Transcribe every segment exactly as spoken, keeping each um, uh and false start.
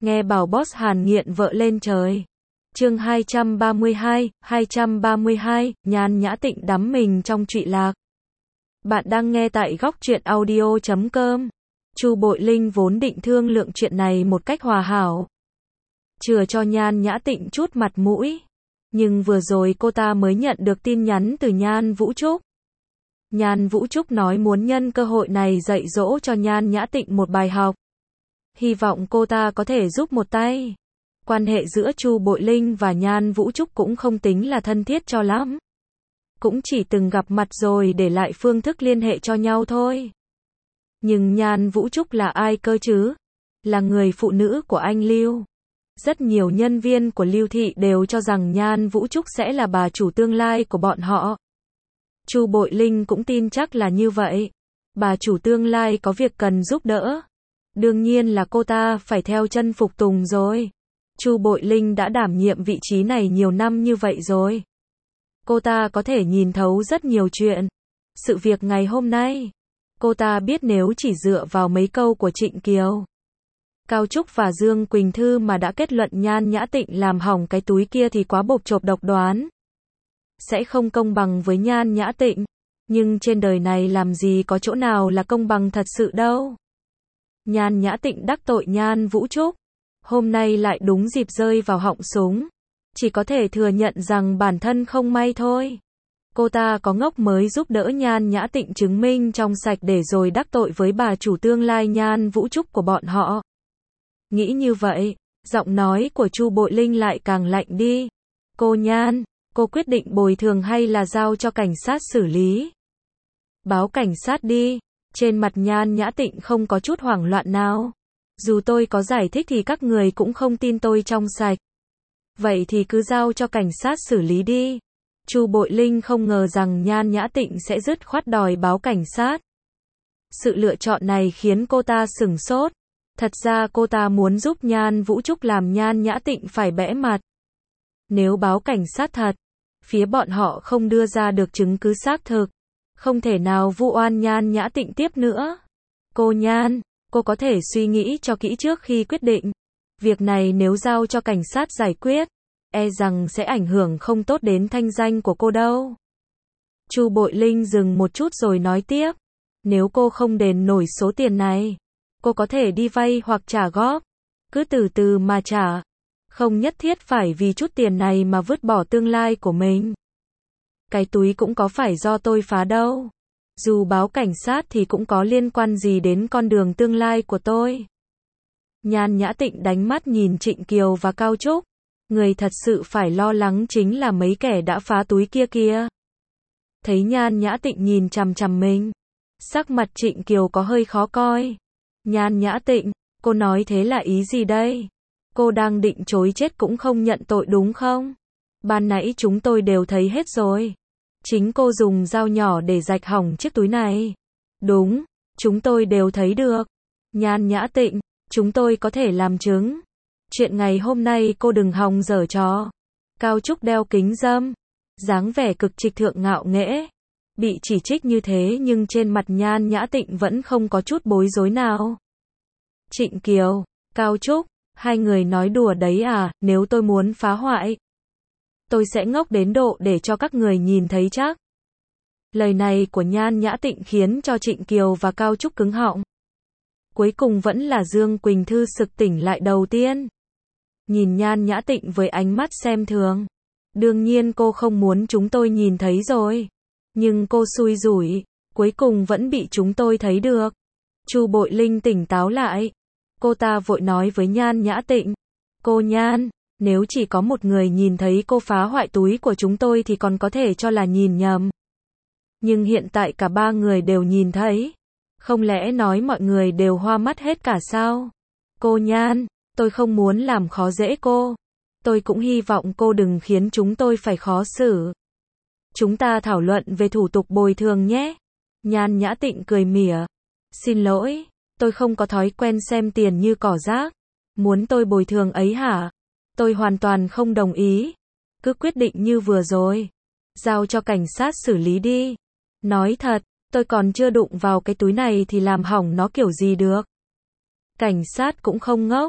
Nghe bảo boss Hàn nghiện vợ lên trời. Chương hai trăm ba mươi hai, hai trăm ba mươi hai, Nhan Nhã Tịnh đắm mình trong trụy lạc. Bạn đang nghe tại góc truyện audio chấm com. Chu Bội Linh vốn định thương lượng chuyện này một cách hòa hảo, chừa cho Nhan Nhã Tịnh chút mặt mũi. Nhưng vừa rồi cô ta mới nhận được tin nhắn từ Nhan Vũ Trúc. Nhan Vũ Trúc nói muốn nhân cơ hội này dạy dỗ cho Nhan Nhã Tịnh một bài học. Hy vọng cô ta có thể giúp một tay. Quan hệ giữa Chu Bội Linh và Nhan Vũ Trúc cũng không tính là thân thiết cho lắm. Cũng chỉ từng gặp mặt rồi để lại phương thức liên hệ cho nhau thôi. Nhưng Nhan Vũ Trúc là ai cơ chứ? Là người phụ nữ của anh Lưu. Rất nhiều nhân viên của Lưu Thị đều cho rằng Nhan Vũ Trúc sẽ là bà chủ tương lai của bọn họ. Chu Bội Linh cũng tin chắc là như vậy. Bà chủ tương lai có việc cần giúp đỡ, đương nhiên là cô ta phải theo chân phục tùng rồi. Chu Bội Linh đã đảm nhiệm vị trí này nhiều năm như vậy rồi. Cô ta có thể nhìn thấu rất nhiều chuyện. Sự việc ngày hôm nay, cô ta biết nếu chỉ dựa vào mấy câu của Trịnh Kiều, Cao Trúc và Dương Quỳnh Thư mà đã kết luận Nhan Nhã Tịnh làm hỏng cái túi kia thì quá bộp chộp độc đoán. Sẽ không công bằng với Nhan Nhã Tịnh. Nhưng trên đời này làm gì có chỗ nào là công bằng thật sự đâu. Nhan Nhã Tịnh đắc tội Nhan Vũ Trúc, hôm nay lại đúng dịp rơi vào họng súng. Chỉ có thể thừa nhận rằng bản thân không may thôi. Cô ta có ngốc mới giúp đỡ Nhan Nhã Tịnh chứng minh trong sạch để rồi đắc tội với bà chủ tương lai Nhan Vũ Trúc của bọn họ. Nghĩ như vậy, giọng nói của Chu Bội Linh lại càng lạnh đi. Cô Nhan, cô quyết định bồi thường hay là giao cho cảnh sát xử lý? Báo cảnh sát đi. Trên mặt Nhan Nhã Tịnh không có chút hoảng loạn nào. Dù tôi có giải thích thì các người cũng không tin tôi trong sạch. Vậy thì cứ giao cho cảnh sát xử lý đi. Chu Bội Linh không ngờ rằng Nhan Nhã Tịnh sẽ dứt khoát đòi báo cảnh sát. Sự lựa chọn này khiến cô ta sửng sốt. Thật ra cô ta muốn giúp Nhan Vũ Trúc làm Nhan Nhã Tịnh phải bẽ mặt. Nếu báo cảnh sát thật, phía bọn họ không đưa ra được chứng cứ xác thực, không thể nào vu oan Nhan Nhã Tịnh tiếp nữa. Cô Nhan, cô có thể suy nghĩ cho kỹ trước khi quyết định. Việc này nếu giao cho cảnh sát giải quyết, e rằng sẽ ảnh hưởng không tốt đến thanh danh của cô đâu. Chu Bội Linh dừng một chút rồi nói tiếp. Nếu cô không đền nổi số tiền này, cô có thể đi vay hoặc trả góp. Cứ từ từ mà trả. Không nhất thiết phải vì chút tiền này mà vứt bỏ tương lai của mình. Cái túi cũng có phải do tôi phá đâu. Dù báo cảnh sát thì cũng có liên quan gì đến con đường tương lai của tôi. Nhan Nhã Tịnh đánh mắt nhìn Trịnh Kiều và Cao Trúc. Người thật sự phải lo lắng chính là mấy kẻ đã phá túi kia kia. Thấy Nhan Nhã Tịnh nhìn chằm chằm mình, sắc mặt Trịnh Kiều có hơi khó coi. Nhan Nhã Tịnh, cô nói thế là ý gì đây? Cô đang định chối chết cũng không nhận tội đúng không? Ban nãy chúng tôi đều thấy hết rồi. Chính cô dùng dao nhỏ để rạch hỏng chiếc túi này. Đúng, chúng tôi đều thấy được. Nhan Nhã Tịnh, chúng tôi có thể làm chứng. Chuyện ngày hôm nay cô đừng hòng giở trò. Cao Trúc đeo kính râm, dáng vẻ cực trịch thượng ngạo nghễ. Bị chỉ trích như thế nhưng trên mặt Nhan Nhã Tịnh vẫn không có chút bối rối nào. Trịnh Kiều, Cao Trúc, hai người nói đùa đấy à? Nếu tôi muốn phá hoại, tôi sẽ ngốc đến độ để cho các người nhìn thấy chắc. Lời này của Nhan Nhã Tịnh khiến cho Trịnh Kiều và Cao Trúc cứng họng. Cuối cùng vẫn là Dương Quỳnh Thư sực tỉnh lại đầu tiên. Nhìn Nhan Nhã Tịnh với ánh mắt xem thường. Đương nhiên cô không muốn chúng tôi nhìn thấy rồi. Nhưng cô xui rủi, cuối cùng vẫn bị chúng tôi thấy được. Chu Bội Linh tỉnh táo lại. Cô ta vội nói với Nhan Nhã Tịnh. Cô Nhan, nếu chỉ có một người nhìn thấy cô phá hoại túi của chúng tôi thì còn có thể cho là nhìn nhầm. Nhưng hiện tại cả ba người đều nhìn thấy. Không lẽ nói mọi người đều hoa mắt hết cả sao? Cô Nhan, tôi không muốn làm khó dễ cô. Tôi cũng hy vọng cô đừng khiến chúng tôi phải khó xử. Chúng ta thảo luận về thủ tục bồi thường nhé. Nhan Nhã Tịnh cười mỉa. Xin lỗi, tôi không có thói quen xem tiền như cỏ rác. Muốn tôi bồi thường ấy hả? Tôi hoàn toàn không đồng ý. Cứ quyết định như vừa rồi. Giao cho cảnh sát xử lý đi. Nói thật, tôi còn chưa đụng vào cái túi này thì làm hỏng nó kiểu gì được. Cảnh sát cũng không ngốc.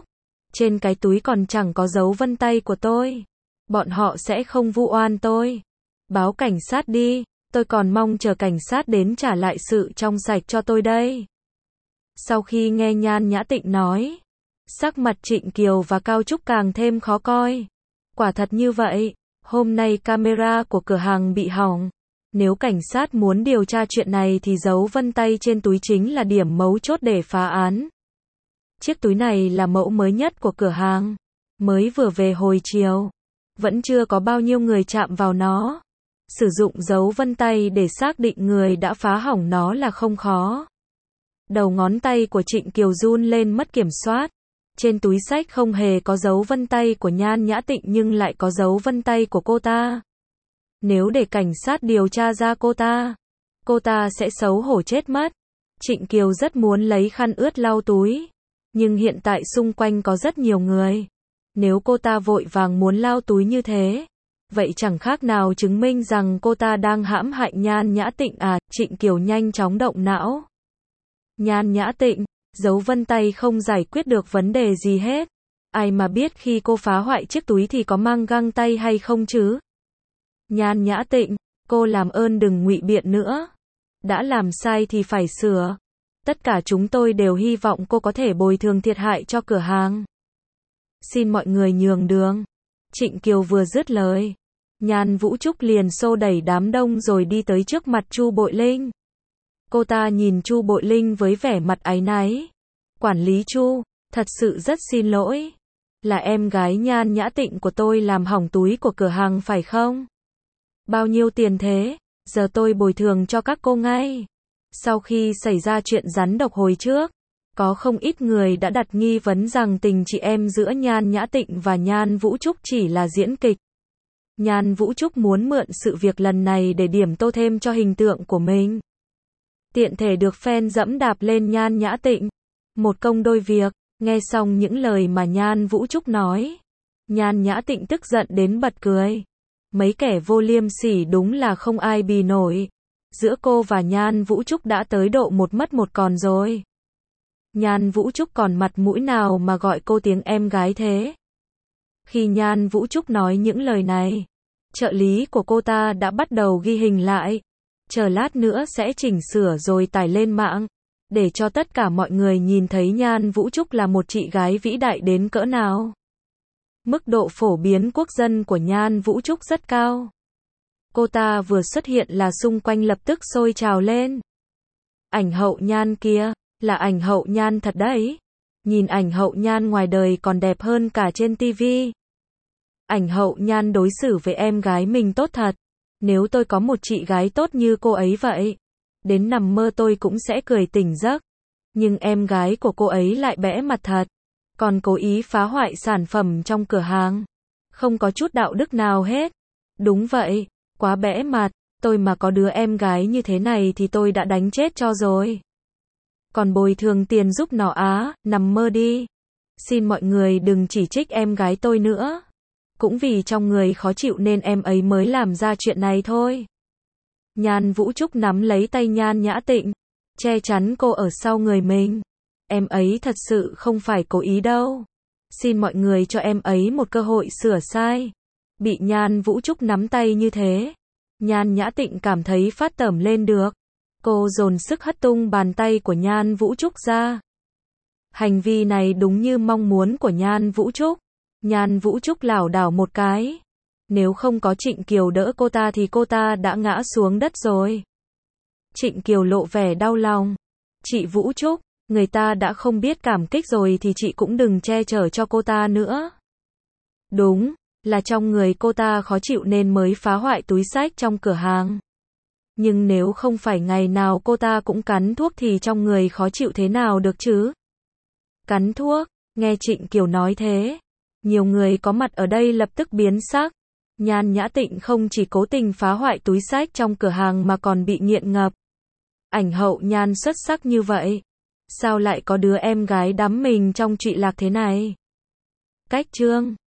Trên cái túi còn chẳng có dấu vân tay của tôi. Bọn họ sẽ không vu oan tôi. Báo cảnh sát đi, tôi còn mong chờ cảnh sát đến trả lại sự trong sạch cho tôi đây. Sau khi nghe Nhan Nhã Tịnh nói, sắc mặt Trịnh Kiều và Cao Trúc càng thêm khó coi. Quả thật như vậy, hôm nay camera của cửa hàng bị hỏng. Nếu cảnh sát muốn điều tra chuyện này thì dấu vân tay trên túi chính là điểm mấu chốt để phá án. Chiếc túi này là mẫu mới nhất của cửa hàng, mới vừa về hồi chiều, vẫn chưa có bao nhiêu người chạm vào nó. Sử dụng dấu vân tay để xác định người đã phá hỏng nó là không khó. Đầu ngón tay của Trịnh Kiều run lên mất kiểm soát. Trên túi xách không hề có dấu vân tay của Nhan Nhã Tịnh nhưng lại có dấu vân tay của cô ta. Nếu để cảnh sát điều tra ra cô ta, cô ta sẽ xấu hổ chết mất. Trịnh Kiều rất muốn lấy khăn ướt lau túi, nhưng hiện tại xung quanh có rất nhiều người. Nếu cô ta vội vàng muốn lau túi như thế, vậy chẳng khác nào chứng minh rằng cô ta đang hãm hại Nhan Nhã Tịnh à. Trịnh Kiều nhanh chóng động não. Nhan Nhã Tịnh, dấu vân tay không giải quyết được vấn đề gì hết. Ai mà biết khi cô phá hoại chiếc túi thì có mang găng tay hay không chứ? Nhan Nhã Tịnh, cô làm ơn đừng ngụy biện nữa. Đã làm sai thì phải sửa. Tất cả chúng tôi đều hy vọng cô có thể bồi thường thiệt hại cho cửa hàng. Xin mọi người nhường đường. Trịnh Kiều vừa dứt lời, Nhan Vũ Trúc liền xô đẩy đám đông rồi đi tới trước mặt Chu Bội Linh. Cô ta nhìn Chu Bội Linh với vẻ mặt áy náy. Quản lý Chu, thật sự rất xin lỗi. Là em gái Nhan Nhã Tịnh của tôi làm hỏng túi của cửa hàng phải không? Bao nhiêu tiền thế? Giờ tôi bồi thường cho các cô ngay. Sau khi xảy ra chuyện rắn độc hồi trước, có không ít người đã đặt nghi vấn rằng tình chị em giữa Nhan Nhã Tịnh và Nhan Vũ Trúc chỉ là diễn kịch. Nhan Vũ Trúc muốn mượn sự việc lần này để điểm tô thêm cho hình tượng của mình. Tiện thể được fan dẫm đạp lên Nhan Nhã Tịnh. Một công đôi việc. Nghe xong những lời mà Nhan Vũ Trúc nói, Nhan Nhã Tịnh tức giận đến bật cười. Mấy kẻ vô liêm sỉ đúng là không ai bì nổi. Giữa cô và Nhan Vũ Trúc đã tới độ một mất một còn rồi. Nhan Vũ Trúc còn mặt mũi nào mà gọi cô tiếng em gái thế? Khi Nhan Vũ Trúc nói những lời này, trợ lý của cô ta đã bắt đầu ghi hình lại. Chờ lát nữa sẽ chỉnh sửa rồi tải lên mạng, để cho tất cả mọi người nhìn thấy Nhan Vũ Trúc là một chị gái vĩ đại đến cỡ nào. Mức độ phổ biến quốc dân của Nhan Vũ Trúc rất cao. Cô ta vừa xuất hiện là xung quanh lập tức sôi trào lên. Ảnh hậu Nhan kia, là ảnh hậu Nhan thật đấy. Nhìn ảnh hậu Nhan ngoài đời còn đẹp hơn cả trên tivi. Ảnh hậu Nhan đối xử với em gái mình tốt thật. Nếu tôi có một chị gái tốt như cô ấy vậy, đến nằm mơ tôi cũng sẽ cười tỉnh giấc. Nhưng em gái của cô ấy lại bẽ mặt thật, còn cố ý phá hoại sản phẩm trong cửa hàng. Không có chút đạo đức nào hết. Đúng vậy, quá bẽ mặt, tôi mà có đứa em gái như thế này thì tôi đã đánh chết cho rồi. Còn bồi thường tiền giúp nó á, nằm mơ đi. Xin mọi người đừng chỉ trích em gái tôi nữa. Cũng vì trong người khó chịu nên em ấy mới làm ra chuyện này thôi. Nhan Vũ Trúc nắm lấy tay Nhan Nhã Tịnh, che chắn cô ở sau người mình. Em ấy thật sự không phải cố ý đâu. Xin mọi người cho em ấy một cơ hội sửa sai. Bị Nhan Vũ Trúc nắm tay như thế, Nhan Nhã Tịnh cảm thấy phát tởm lên được. Cô dồn sức hất tung bàn tay của Nhan Vũ Trúc ra. Hành vi này đúng như mong muốn của Nhan Vũ Trúc. Nhan Vũ Trúc lảo đảo một cái. Nếu không có Trịnh Kiều đỡ cô ta thì cô ta đã ngã xuống đất rồi. Trịnh Kiều lộ vẻ đau lòng. Chị Vũ Trúc, người ta đã không biết cảm kích rồi thì chị cũng đừng che chở cho cô ta nữa. Đúng, là trong người cô ta khó chịu nên mới phá hoại túi xách trong cửa hàng. Nhưng nếu không phải ngày nào cô ta cũng cắn thuốc thì trong người khó chịu thế nào được chứ? Cắn thuốc, nghe Trịnh Kiều nói thế, nhiều người có mặt ở đây lập tức biến sắc. Nhan Nhã Tịnh không chỉ cố tình phá hoại túi xách trong cửa hàng mà còn bị nghiện ngập. Ảnh hậu Nhan xuất sắc như vậy, sao lại có đứa em gái đắm mình trong trụy lạc thế này? Cách chương